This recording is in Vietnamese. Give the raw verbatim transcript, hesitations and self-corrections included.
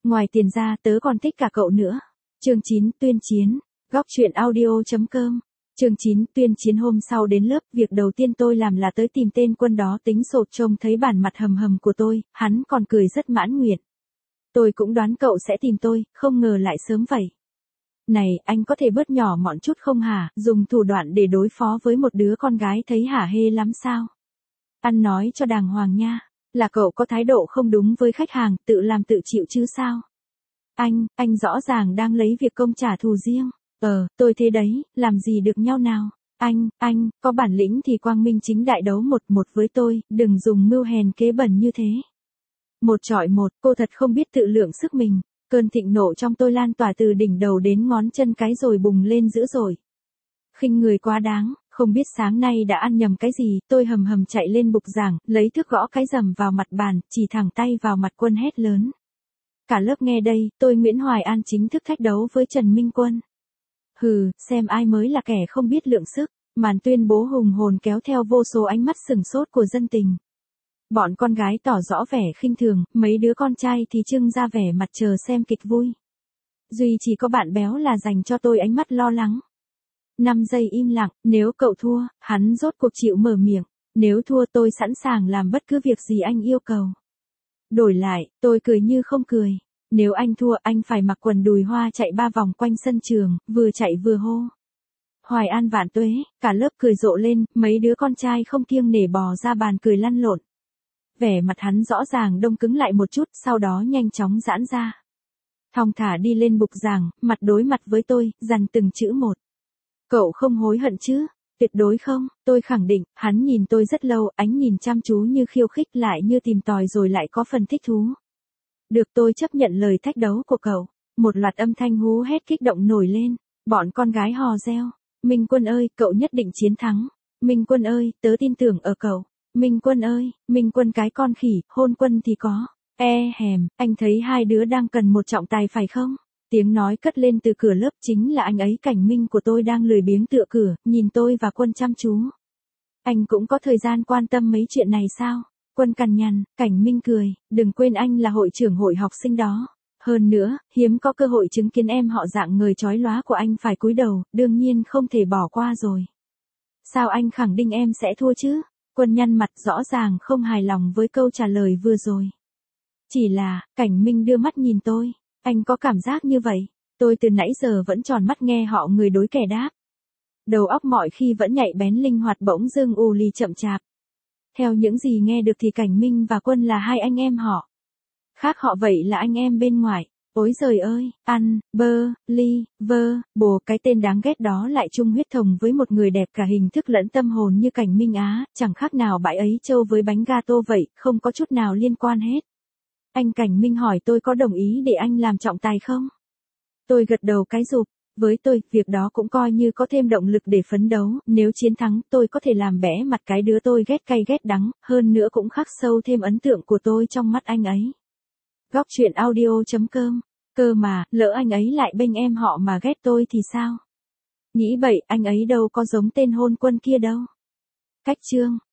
Ngoài tiền ra tớ còn thích cả cậu nữa. Chương chín tuyên chiến. Góc truyện audio chấm com. Chương chín tuyên chiến. Hôm sau đến lớp, việc đầu tiên tôi làm là tới tìm tên Quân đó tính sổ. Trông thấy bản mặt hầm hầm của tôi, hắn còn cười rất mãn nguyện. Tôi cũng đoán cậu sẽ tìm tôi, không ngờ lại sớm vậy. Này, anh có thể bớt nhỏ mọn chút không hả, dùng thủ đoạn để đối phó với một đứa con gái thấy hả hê lắm sao? Ăn nói cho đàng hoàng nha, là cậu có thái độ không đúng với khách hàng, tự làm tự chịu chứ sao? Anh, anh rõ ràng đang lấy việc công trả thù riêng. Ờ, tôi thế đấy, làm gì được nhau nào? Anh, anh, có bản lĩnh thì quang minh chính đại đấu một một với tôi, đừng dùng mưu hèn kế bẩn như thế. Một chọi một, cô thật không biết tự lượng sức mình. Cơn thịnh nộ trong tôi lan tỏa từ đỉnh đầu đến ngón chân cái rồi bùng lên dữ dội. Khinh người quá đáng, không biết sáng nay đã ăn nhầm cái gì, tôi hầm hầm chạy lên bục giảng, lấy thước gõ cái rầm vào mặt bàn, chỉ thẳng tay vào mặt Quân hét lớn. Cả lớp nghe đây, tôi Nguyễn Hoài An chính thức thách đấu với Trần Minh Quân. Hừ, xem ai mới là kẻ không biết lượng sức, màn tuyên bố hùng hồn kéo theo vô số ánh mắt sửng sốt của dân tình. Bọn con gái tỏ rõ vẻ khinh thường, mấy đứa con trai thì trưng ra vẻ mặt chờ xem kịch vui. Duy chỉ có bạn béo là dành cho tôi ánh mắt lo lắng. Năm giây im lặng, nếu cậu thua, hắn rốt cuộc chịu mở miệng. Nếu thua tôi sẵn sàng làm bất cứ việc gì anh yêu cầu. Đổi lại, tôi cười như không cười. Nếu anh thua, anh phải mặc quần đùi hoa chạy ba vòng quanh sân trường, vừa chạy vừa hô. Hoài An vạn tuế, cả lớp cười rộ lên, mấy đứa con trai không kiêng nể bò ra bàn cười lăn lộn. Vẻ mặt hắn rõ ràng đông cứng lại một chút, sau đó nhanh chóng giãn ra. Thong thả đi lên bục giảng, mặt đối mặt với tôi, dằn từng chữ một. Cậu không hối hận chứ? Tuyệt đối không, tôi khẳng định. Hắn nhìn tôi rất lâu, ánh nhìn chăm chú như khiêu khích, lại như tìm tòi rồi lại có phần thích thú. Được, tôi chấp nhận lời thách đấu của cậu. Một loạt âm thanh hú hét kích động nổi lên. Bọn con gái hò reo. Minh Quân ơi, cậu nhất định chiến thắng. Minh Quân ơi, tớ tin tưởng ở cậu. Minh Quân ơi, Minh Quân cái con khỉ, hôn Quân thì có. E hèm, anh thấy hai đứa đang cần một trọng tài phải không? Tiếng nói cất lên từ cửa lớp, chính là anh ấy. Cảnh Minh của tôi đang lười biếng tựa cửa, nhìn tôi và Quân chăm chú. Anh cũng có thời gian quan tâm mấy chuyện này sao? Quân cằn nhằn. Cảnh Minh cười, đừng quên anh là hội trưởng hội học sinh đó. Hơn nữa, hiếm có cơ hội chứng kiến em họ dạng người chói lóa của anh phải cúi đầu, đương nhiên không thể bỏ qua rồi. Sao anh khẳng định em sẽ thua chứ? Quân nhăn mặt, rõ ràng không hài lòng với câu trả lời vừa rồi. Chỉ là, Cảnh Minh đưa mắt nhìn tôi. Anh có cảm giác như vậy? Tôi từ nãy giờ vẫn tròn mắt nghe họ người đối kẻ đáp. Đầu óc mọi khi vẫn nhạy bén linh hoạt, bỗng dưng ù lì chậm chạp. Theo những gì nghe được thì Cảnh Minh và Quân là hai anh em họ. Khác họ vậy là anh em bên ngoài. Ôi giời ơi, ăn, bơ, ly, vơ, bồ, cái tên đáng ghét đó lại chung huyết thống với một người đẹp cả hình thức lẫn tâm hồn như Cảnh Minh á, chẳng khác nào bãi ấy trâu với bánh gato vậy, không có chút nào liên quan hết. Anh Cảnh Minh hỏi tôi có đồng ý để anh làm trọng tài không? Tôi gật đầu cái rụp. Với tôi, việc đó cũng coi như có thêm động lực để phấn đấu, nếu chiến thắng, tôi có thể làm bẽ mặt cái đứa tôi ghét cay ghét đắng, hơn nữa cũng khắc sâu thêm ấn tượng của tôi trong mắt anh ấy. Góc truyện audio chấm com. Cơ mà, lỡ anh ấy lại bênh em họ mà ghét tôi thì sao? Nghĩ bậy, anh ấy đâu có giống tên hôn Quân kia đâu. Cách chương.